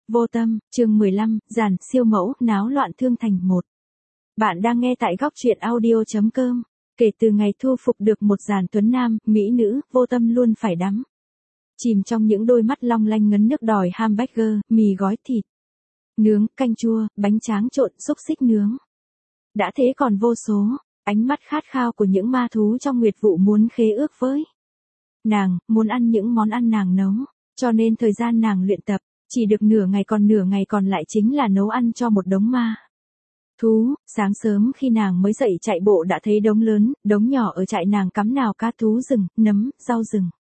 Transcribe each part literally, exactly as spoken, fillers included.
Vô tâm, chương mười lăm, giàn, siêu mẫu, náo loạn thương thành một. Bạn đang nghe tại góc truyện audio.com. Kể từ ngày thu phục được một dàn tuấn nam, mỹ nữ, vô tâm luôn phải đắm chìm trong những đôi mắt long lanh ngấn nước đòi hamburger, mì gói thịt nướng, canh chua, bánh tráng trộn, xúc xích nướng. Đã thế còn vô số ánh mắt khát khao của những ma thú trong nguyệt vụ muốn khế ước với nàng, muốn ăn những món ăn nàng nấu, cho nên thời gian nàng luyện tập chỉ được nửa ngày, còn nửa ngày còn lại chính là nấu ăn cho một đống ma thú. Sáng sớm khi nàng mới dậy chạy bộ đã thấy đống lớn, đống nhỏ ở trại nàng cắm nào cá thú rừng, nấm, rau rừng.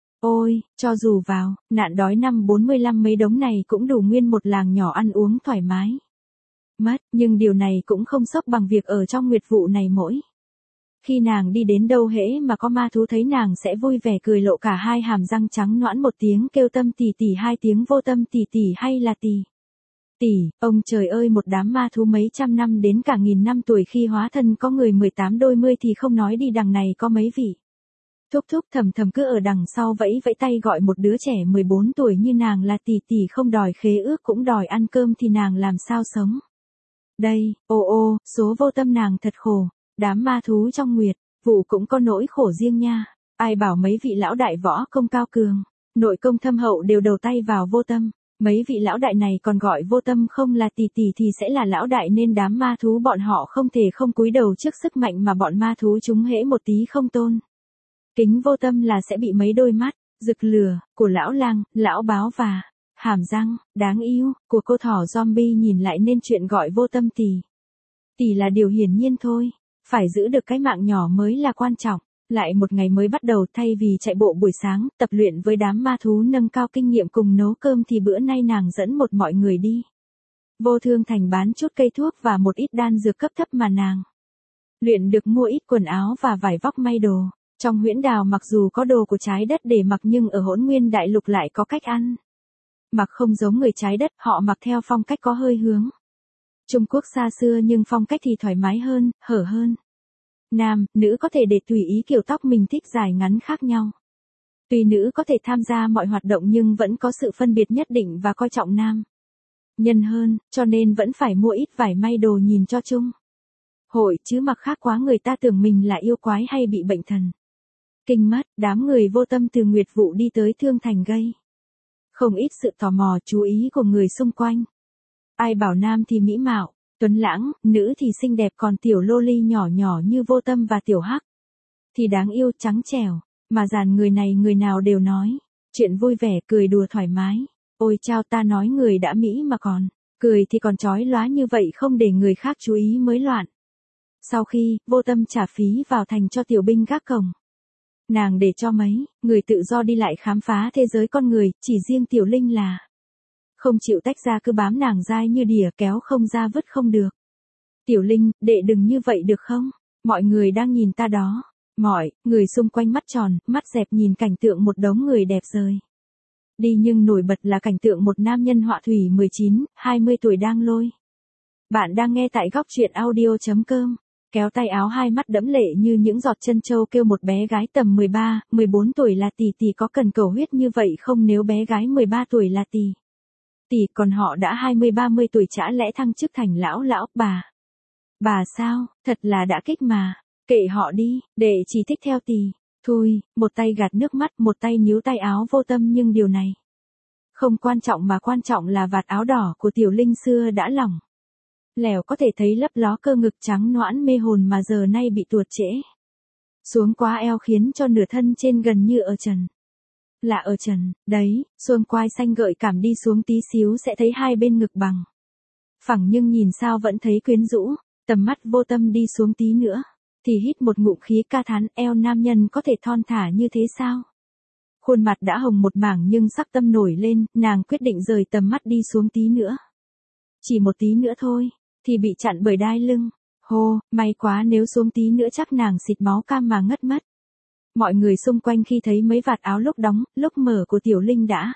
Ôi, cho dù vào, nạn đói năm bốn mươi lăm mấy đống này cũng đủ nguyên một làng nhỏ ăn uống thoải mái. Mất, nhưng điều này cũng không sốc bằng việc ở trong nguyệt vụ này mỗi. Khi nàng đi đến đâu hễ mà có ma thú thấy nàng sẽ vui vẻ cười lộ cả hai hàm răng trắng nõn, một tiếng kêu tâm tỉ tỉ, hai tiếng vô tâm tỉ tỉ hay là tỉ tỉ. Ông trời ơi, một đám ma thú mấy trăm năm đến cả nghìn năm tuổi khi hóa thân có người mười tám đôi mươi thì không nói đi, đằng này có mấy vị thúc thúc thầm thầm cứ ở đằng sau vẫy vẫy tay gọi một đứa trẻ mười bốn tuổi như nàng là tỉ tỉ, không đòi khế ước cũng đòi ăn cơm thì nàng làm sao sống đây. Ô ô, số vô tâm nàng thật khổ. Đám ma thú trong nguyệt vụ cũng có nỗi khổ riêng nha. Ai bảo mấy vị lão đại võ công cao cường, nội công thâm hậu đều đầu tay vào vô tâm. Mấy vị lão đại này còn gọi vô tâm không là tỉ tỉ thì sẽ là lão đại, nên đám ma thú bọn họ không thể không cúi đầu trước sức mạnh mà bọn ma thú chúng hễ một tí không tôn kính vô tâm là sẽ bị mấy đôi mắt rực lửa của lão lang, lão báo và hàm răng đáng yêu của cô thỏ zombie nhìn lại, nên chuyện gọi vô tâm tỉ tỉ là điều hiển nhiên thôi. Phải giữ được cái mạng nhỏ mới là quan trọng. Lại một ngày mới bắt đầu, thay vì chạy bộ buổi sáng, tập luyện với đám ma thú nâng cao kinh nghiệm cùng nấu cơm thì bữa nay nàng dẫn một mọi người đi vô thương thành bán chút cây thuốc và một ít đan dược cấp thấp mà nàng luyện được, mua ít quần áo và vải vóc may đồ. Trong huyễn đào mặc dù có đồ của trái đất để mặc, nhưng ở hỗn nguyên đại lục lại có cách ăn mặc không giống người trái đất, họ mặc theo phong cách có hơi hướng Trung Quốc xa xưa, nhưng phong cách thì thoải mái hơn, hở hơn. Nam, nữ có thể để tùy ý kiểu tóc mình thích dài ngắn khác nhau. Tuy nữ có thể tham gia mọi hoạt động nhưng vẫn có sự phân biệt nhất định và coi trọng nam nhân hơn, cho nên vẫn phải mua ít vải may đồ nhìn cho chung hội, chứ mặc khác quá người ta tưởng mình là yêu quái hay bị bệnh thần kinh mất. Đám người vô tâm từ nguyệt vụ đi tới thương thành gây không ít sự tò mò chú ý của người xung quanh. Ai bảo nam thì mỹ mạo, tuấn lãng, nữ thì xinh đẹp, còn tiểu lô ly nhỏ nhỏ như vô tâm và tiểu hắc thì đáng yêu trắng trẻo, mà dàn người này người nào đều nói chuyện vui vẻ, cười đùa thoải mái. Ôi chao, ta nói người đã mỹ mà còn cười thì còn chói lóa như vậy, không để người khác chú ý mới loạn. Sau khi vô tâm trả phí vào thành cho tiểu binh gác cổng, nàng để cho mấy người tự do đi lại khám phá thế giới con người, chỉ riêng tiểu linh là không chịu tách ra, cứ bám nàng dai như đỉa, kéo không ra vứt không được. Tiểu linh, đệ đừng như vậy được không? Mọi người đang nhìn ta đó. Mọi người xung quanh mắt tròn, mắt dẹp nhìn cảnh tượng một đống người đẹp rời đi, nhưng nổi bật là cảnh tượng một nam nhân họa thủy mười chín, hai mươi tuổi đang lôi. Bạn đang nghe tại góc truyện audio.com. Kéo tay áo, hai mắt đẫm lệ như những giọt chân châu, kêu một bé gái tầm mười ba, mười bốn tuổi là tỉ tỉ, có cần cầu huyết như vậy không? Nếu bé gái mười ba tuổi là tỉ tỉ, còn họ đã hai mươi ba mươi tuổi chả lẽ thăng chức thành lão lão bà bà sao? Thật là đã kích mà. Kệ họ đi, đệ chỉ thích theo tỉ. Thôi, một tay gạt nước mắt, một tay níu tay áo vô tâm, nhưng điều này không quan trọng, mà quan trọng là vạt áo đỏ của tiểu linh xưa đã lỏng lẻo, có thể thấy lấp ló cơ ngực trắng nõn mê hồn mà giờ nay bị tuột trễ xuống quá eo, khiến cho nửa thân trên gần như ở trần. Là ở trần, đấy, xương quai xanh gợi cảm đi xuống tí xíu sẽ thấy hai bên ngực bằng phẳng, nhưng nhìn sao vẫn thấy quyến rũ. Tầm mắt vô tâm đi xuống tí nữa thì hít một ngụm khí, ca thán, eo nam nhân có thể thon thả như thế sao? Khuôn mặt đã hồng một mảng nhưng sắc tâm nổi lên, nàng quyết định rời tầm mắt đi xuống tí nữa. Chỉ một tí nữa thôi thì bị chặn bởi đai lưng. Hô, may quá, nếu xuống tí nữa chắc nàng xịt máu cam mà ngất mất. Mọi người xung quanh khi thấy mấy vạt áo lúc đóng, lúc mở của tiểu linh đã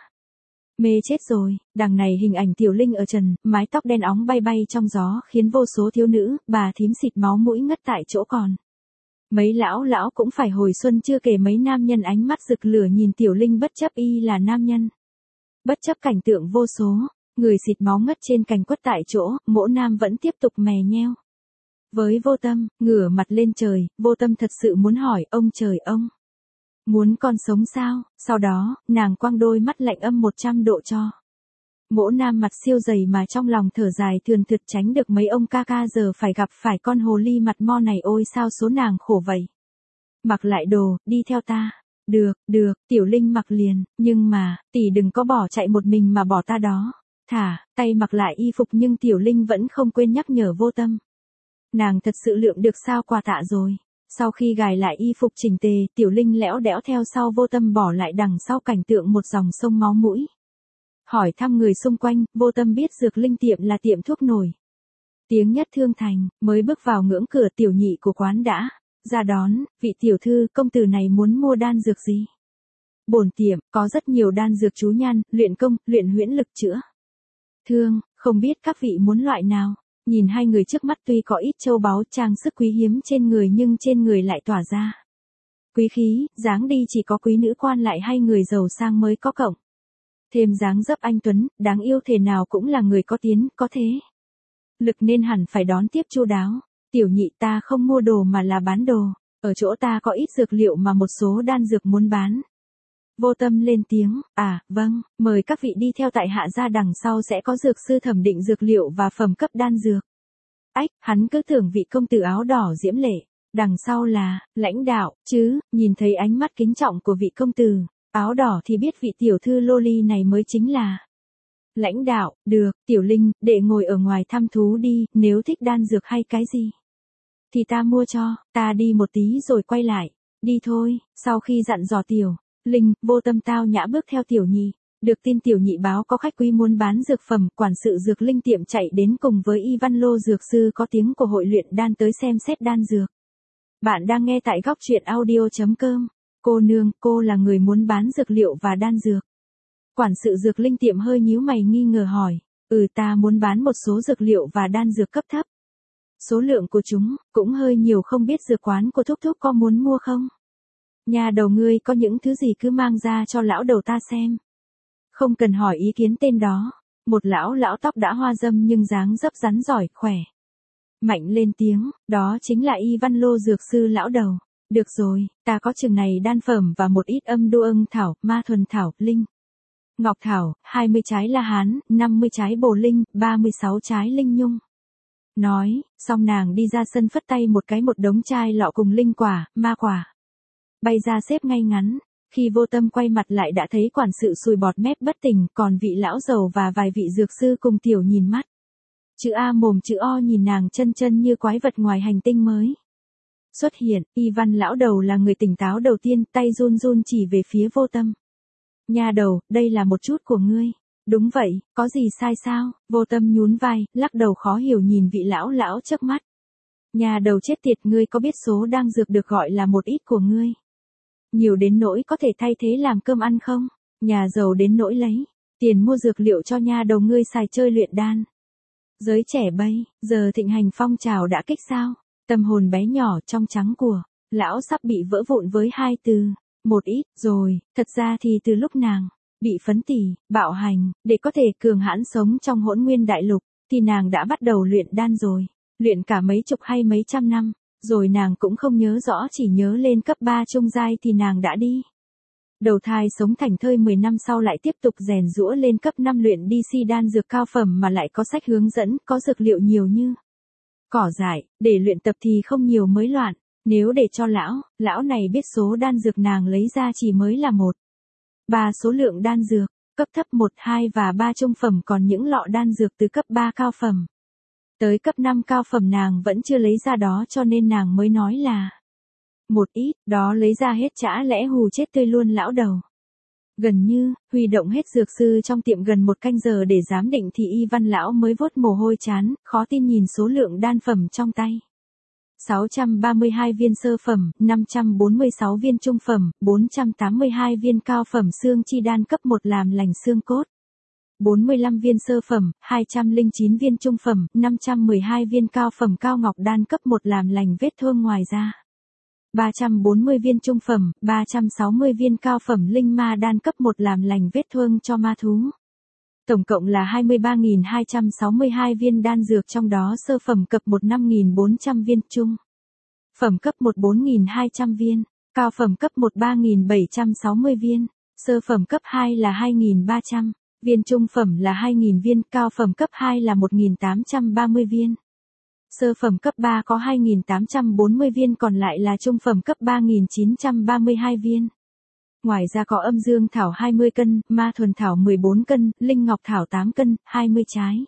mê chết rồi. Đằng này hình ảnh tiểu linh ở trần, mái tóc đen óng bay bay trong gió, khiến vô số thiếu nữ, bà thím xịt máu mũi ngất tại chỗ, còn mấy lão lão cũng phải hồi xuân, chưa kể mấy nam nhân ánh mắt rực lửa nhìn tiểu linh bất chấp y là nam nhân. Bất chấp cảnh tượng vô số người xịt máu ngất trên cành quất tại chỗ, Mỗ Nam vẫn tiếp tục mè nheo. Với Vô Tâm, ngửa mặt lên trời, Vô Tâm thật sự muốn hỏi ông trời ông. Muốn con sống sao? Sau đó, nàng quăng đôi mắt lạnh âm một trăm độ cho. Mỗ Nam mặt siêu dày mà trong lòng thở dài thườn thượt tránh được mấy ông ca ca giờ phải gặp phải con hồ ly mặt mo này ôi sao số nàng khổ vậy. Mặc lại đồ, đi theo ta. Được, được, Tiểu Linh mặc liền, nhưng mà, tỷ đừng có bỏ chạy một mình mà bỏ ta đó. Thả, tay mặc lại y phục nhưng Tiểu Linh vẫn không quên nhắc nhở Vô Tâm. Nàng thật sự lượng được sao quà tạ rồi. Sau khi gài lại y phục chỉnh tề, Tiểu Linh lẽo đẽo theo sau Vô Tâm bỏ lại đằng sau cảnh tượng một dòng sông máu mũi. Hỏi thăm người xung quanh, Vô Tâm biết Dược Linh tiệm là tiệm thuốc nổi tiếng nhất Thương Thành, mới bước vào ngưỡng cửa tiểu nhị của quán đã ra đón, vị tiểu thư, công tử này muốn mua đan dược gì? Bổn tiệm có rất nhiều đan dược chú nhan, luyện công, luyện huyễn lực chữa thương, không biết các vị muốn loại nào? Nhìn hai người trước mắt tuy có ít châu báu trang sức quý hiếm trên người nhưng trên người lại tỏa ra quý khí, dáng đi chỉ có quý nữ quan lại hay người giàu sang mới có cộng. Thêm dáng dấp anh tuấn, đáng yêu thể nào cũng là người có tiến, có thế lực nên hẳn phải đón tiếp chu đáo. Tiểu nhị, ta không mua đồ mà là bán đồ, ở chỗ ta có ít dược liệu mà một số đan dược muốn bán. Vô Tâm lên tiếng, à, vâng, mời các vị đi theo tại hạ ra đằng sau sẽ có dược sư thẩm định dược liệu và phẩm cấp đan dược. Ách, hắn cứ tưởng vị công tử áo đỏ diễm lệ, đằng sau là, lãnh đạo, chứ, nhìn thấy ánh mắt kính trọng của vị công tử áo đỏ thì biết vị tiểu thư loli này mới chính là lãnh đạo. Được, Tiểu Linh, để ngồi ở ngoài thăm thú đi, nếu thích đan dược hay cái gì thì ta mua cho, ta đi một tí rồi quay lại. Đi thôi. Sau khi dặn dò Tiểu Linh, Vô Tâm tao nhã bước theo tiểu nhị. Được tin tiểu nhị báo có khách quý muốn bán dược phẩm, quản sự Dược Linh tiệm chạy đến cùng với Y Văn Lô dược sư có tiếng của hội luyện đan tới xem xét đan dược. Bạn đang nghe tại góc truyện audio chấm com. Cô nương, cô là người muốn bán dược liệu và đan dược. Quản sự Dược Linh tiệm hơi nhíu mày nghi ngờ hỏi. Ừ, ta muốn bán một số dược liệu và đan dược cấp thấp. Số lượng của chúng cũng hơi nhiều, không biết dược quán của Thúc Thúc có muốn mua không? Nhà đầu ngươi có những thứ gì cứ mang ra cho lão đầu ta xem. Không cần hỏi ý kiến tên đó. Một lão lão tóc đã hoa râm nhưng dáng dấp rắn giỏi, khỏe mạnh lên tiếng, đó chính là Y Văn Lô dược sư lão đầu. Được rồi, ta có chừng này đan phẩm và một ít âm đô ưng thảo, ma thuần thảo, linh ngọc thảo, hai mươi trái la hán, năm mươi trái bồ linh, ba mươi sáu trái linh nhung. Nói, xong nàng đi ra sân phất tay một cái, một đống chai lọ cùng linh quả, ma quả bay ra xếp ngay ngắn. Khi Vô Tâm quay mặt lại đã thấy quản sự sùi bọt mép bất tỉnh, còn vị lão giàu và vài vị dược sư cùng tiểu nhìn mắt chữ A mồm chữ O nhìn nàng chân chân như quái vật ngoài hành tinh mới xuất hiện. Y Văn lão đầu là người tỉnh táo đầu tiên, tay run run chỉ về phía Vô Tâm. Nhà đầu, đây là một chút của ngươi. Đúng vậy, có gì sai sao? Vô Tâm nhún vai, lắc đầu khó hiểu nhìn vị lão lão trước mắt. Nhà đầu chết tiệt, ngươi có biết số đan dược được gọi là một ít của ngươi nhiều đến nỗi có thể thay thế làm cơm ăn không? Nhà giàu đến nỗi lấy tiền mua dược liệu cho nhà đầu ngươi xài chơi luyện đan. Giới trẻ bây giờ thịnh hành phong trào đã kích sao? Tâm hồn bé nhỏ trong trắng của lão sắp bị vỡ vụn với hai từ, một ít. Rồi, thật ra thì từ lúc nàng bị phấn tỉ, bạo hành, để có thể cường hãn sống trong hỗn nguyên đại lục, thì nàng đã bắt đầu luyện đan rồi. Luyện cả mấy chục hay mấy trăm năm, rồi nàng cũng không nhớ rõ, chỉ nhớ lên cấp ba trung giai thì nàng đã đi đầu thai sống thành thơi, mười năm sau lại tiếp tục rèn giũa lên cấp năm luyện đi si đan dược cao phẩm mà lại có sách hướng dẫn, có dược liệu nhiều như cỏ dại, để luyện tập thì không nhiều mới loạn. Nếu để cho lão, lão này biết số đan dược nàng lấy ra chỉ mới là một ba số lượng đan dược, cấp thấp một, hai và ba trung phẩm, còn những lọ đan dược từ cấp ba cao phẩm tới cấp năm cao phẩm nàng vẫn chưa lấy ra, đó cho nên nàng mới nói là một ít, đó lấy ra hết chả lẽ hù chết tươi luôn lão đầu. Gần như, huy động hết dược sư trong tiệm gần một canh giờ để giám định thì Y Văn lão mới vuốt mồ hôi chán, khó tin nhìn số lượng đan phẩm trong tay. sáu trăm ba mươi hai viên sơ phẩm, năm trăm bốn mươi sáu viên trung phẩm, bốn trăm tám mươi hai viên cao phẩm xương chi đan cấp một làm lành xương cốt. bốn mươi lăm viên sơ phẩm, hai trăm lẻ chín viên trung phẩm, năm trăm mười hai viên cao phẩm cao ngọc đan cấp một làm lành vết thương ngoài da. ba trăm bốn mươi viên trung phẩm, ba trăm sáu mươi viên cao phẩm linh ma đan cấp một làm lành vết thương cho ma thú. Tổng cộng là hai mươi ba nghìn hai trăm sáu mươi hai viên đan dược, trong đó sơ phẩm cấp một năm nghìn bốn trăm viên, trung phẩm cấp một bốn nghìn hai trăm viên, cao phẩm cấp một ba nghìn bảy trăm sáu mươi viên, sơ phẩm cấp hai là hai nghìn ba trăm viên, trung phẩm là hai nghìn viên, cao phẩm cấp hai là một nghìn tám trăm ba mươi viên. Sơ phẩm cấp ba có hai nghìn tám trăm bốn mươi viên, còn lại là trung phẩm cấp ba nghìn chín trăm ba mươi hai viên. Ngoài ra có âm dương thảo hai mươi cân, ma thuần thảo mười bốn cân, linh ngọc thảo tám cân, hai mươi trái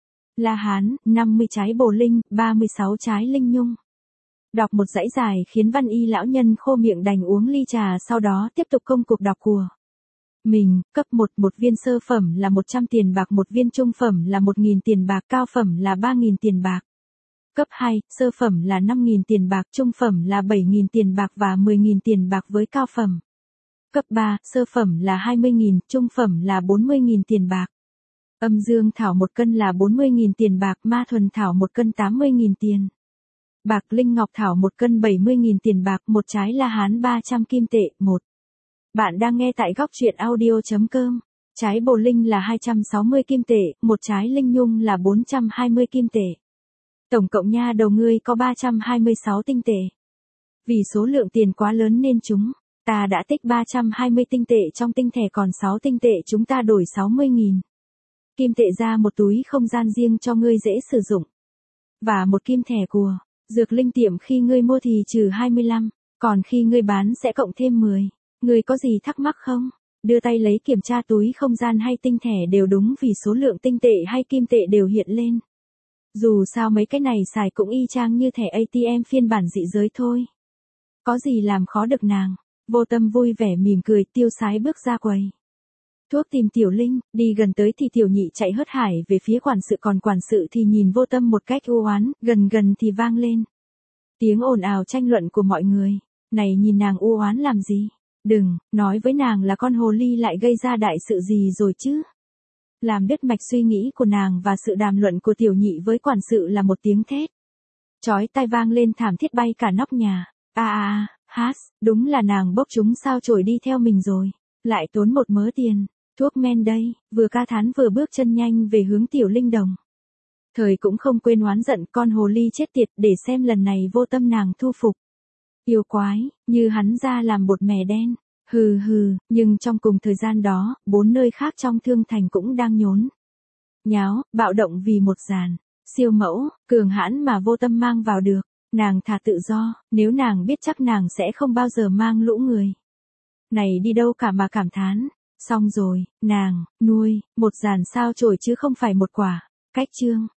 La Hán, năm mươi trái bồ linh, ba mươi sáu trái linh nhung. Đọc một dãy dài khiến văn y lão nhân khô miệng đành uống ly trà, sau đó tiếp tục công cuộc đọc của mình. Cấp một, một viên sơ phẩm là một trăm tiền bạc, một viên trung phẩm là một nghìn tiền bạc, cao phẩm là ba nghìn tiền bạc. Cấp hai, sơ phẩm là năm nghìn tiền bạc, trung phẩm là bảy nghìn tiền bạc và mười nghìn tiền bạc với cao phẩm. Cấp ba, sơ phẩm là hai mươi nghìn, trung phẩm là bốn mươi nghìn tiền bạc. Âm dương thảo một cân là bốn mươi nghìn tiền bạc, ma thuần thảo một cân tám mươi nghìn tiền bạc, linh ngọc thảo một cân bảy mươi nghìn tiền bạc, một trái La Hán ba trăm kim tệ. Một. Bạn đang nghe tại góc truyện audio chấm com. Trái bồ linh là hai trăm sáu mươi kim tệ, một trái linh nhung là bốn trăm hai mươi kim tệ. Tổng cộng nha đầu ngươi có ba trăm hai mươi sáu tinh tệ. Vì số lượng tiền quá lớn nên chúng ta đã tích ba trăm hai mươi tinh tệ trong tinh thẻ, còn sáu tinh tệ chúng ta đổi sáu mươi nghìn kim tệ ra một túi không gian riêng cho ngươi dễ sử dụng. Và một kim thẻ của dược linh tiệm, khi ngươi mua thì trừ hai mươi lăm, còn khi ngươi bán sẽ cộng thêm mười. Ngươi có gì thắc mắc không? Đưa tay lấy kiểm tra túi không gian hay tinh thẻ đều đúng, vì số lượng tinh tệ hay kim tệ đều hiện lên. Dù sao mấy cái này xài cũng y chang như thẻ a tê em phiên bản dị giới thôi. Có gì làm khó được nàng. Vô Tâm vui vẻ mỉm cười, tiêu sái bước ra quầy thuốc tìm Tiểu Linh. Đi gần tới thì Tiểu Nhị chạy hớt hải về phía quản sự, còn quản sự thì nhìn Vô Tâm một cách u oán. Gần gần thì vang lên tiếng ồn ào tranh luận của mọi người. Này, nhìn nàng u oán làm gì? Đừng nói với nàng là con hồ ly lại gây ra đại sự gì rồi chứ. Làm đứt mạch suy nghĩ của nàng và sự đàm luận của Tiểu Nhị với quản sự là một tiếng thét chói tai vang lên thảm thiết bay cả nóc nhà. A a a, hát, đúng là nàng bốc chúng sao chổi đi theo mình rồi, lại tốn một mớ tiền. Thuốc men đây. Vừa ca thán vừa bước chân nhanh về hướng Tiểu Linh Đồng. Thời cũng không quên oán giận con hồ ly chết tiệt, để xem lần này Vô Tâm nàng thu phục. Yêu quái, như hắn ra làm bột mè đen. Hừ hừ, nhưng trong cùng thời gian đó, bốn nơi khác trong Thương Thành cũng đang nhốn nháo, bạo động vì một dàn siêu mẫu cường hãn mà Vô Tâm mang vào được. Nàng thà tự do, nếu nàng biết chắc nàng sẽ không bao giờ mang lũ người này đi đâu cả mà cảm thán. Xong rồi, nàng nuôi một dàn sao chổi chứ không phải một quả. Cách chương